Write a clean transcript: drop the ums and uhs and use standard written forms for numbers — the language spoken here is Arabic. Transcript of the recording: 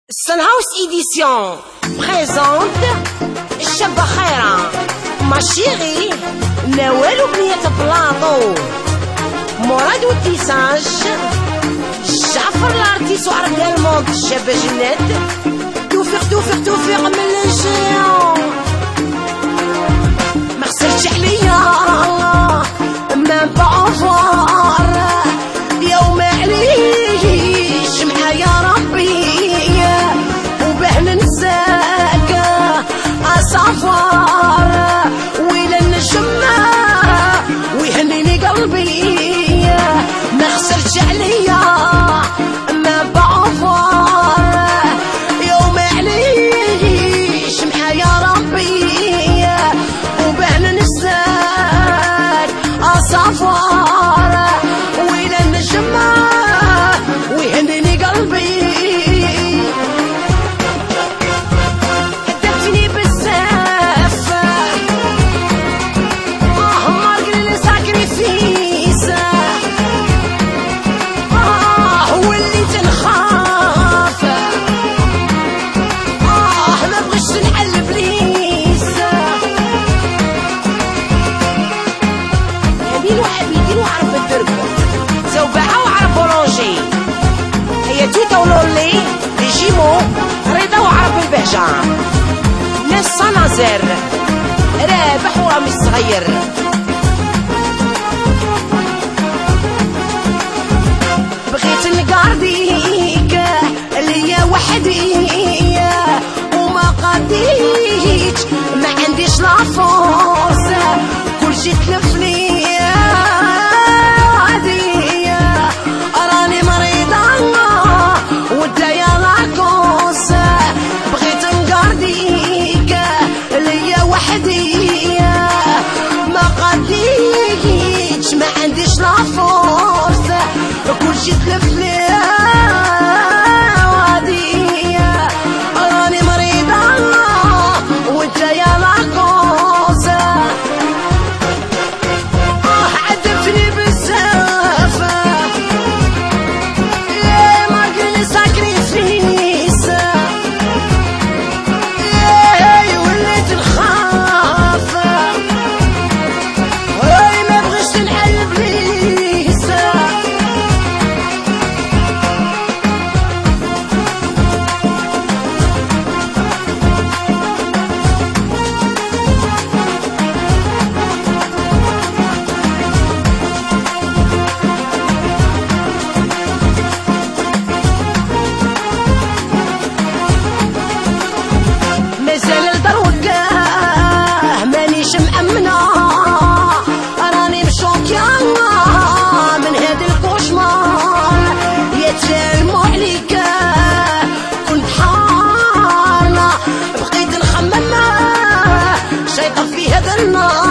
Sunhouse Édition présente الشابة خيرة ما شيري نوال وبنية بلاطو مراد والتيساج جعفر الارتيس وعرب الموند الشابة جنات توفيق من الجيون ما خسرتش عليا ما بعفر يوم عليش معايا ربي وباه ننساك أصفر ويلا النجمة ويهنيني قلبي ما خسرتش عليا ما بعفر يوم عليش معايا ربي وباه ننساك أصفر ويلا النجمة ويهنيني قلبي توتا ولولي جيمو رضا وعرب البهجة ناس صنازير رابح ورامي الصغير بغيت نقارديك ليا وحدي وما قديت ما عنديش لا فرصة كلشي تلفني ما عنديش لا فرصة كلشي تلفلي وادية راني مريضة وانت يا لاكوزة عذبتني بزاف يا ماركلي ساكريفيس يا وليت نخاف no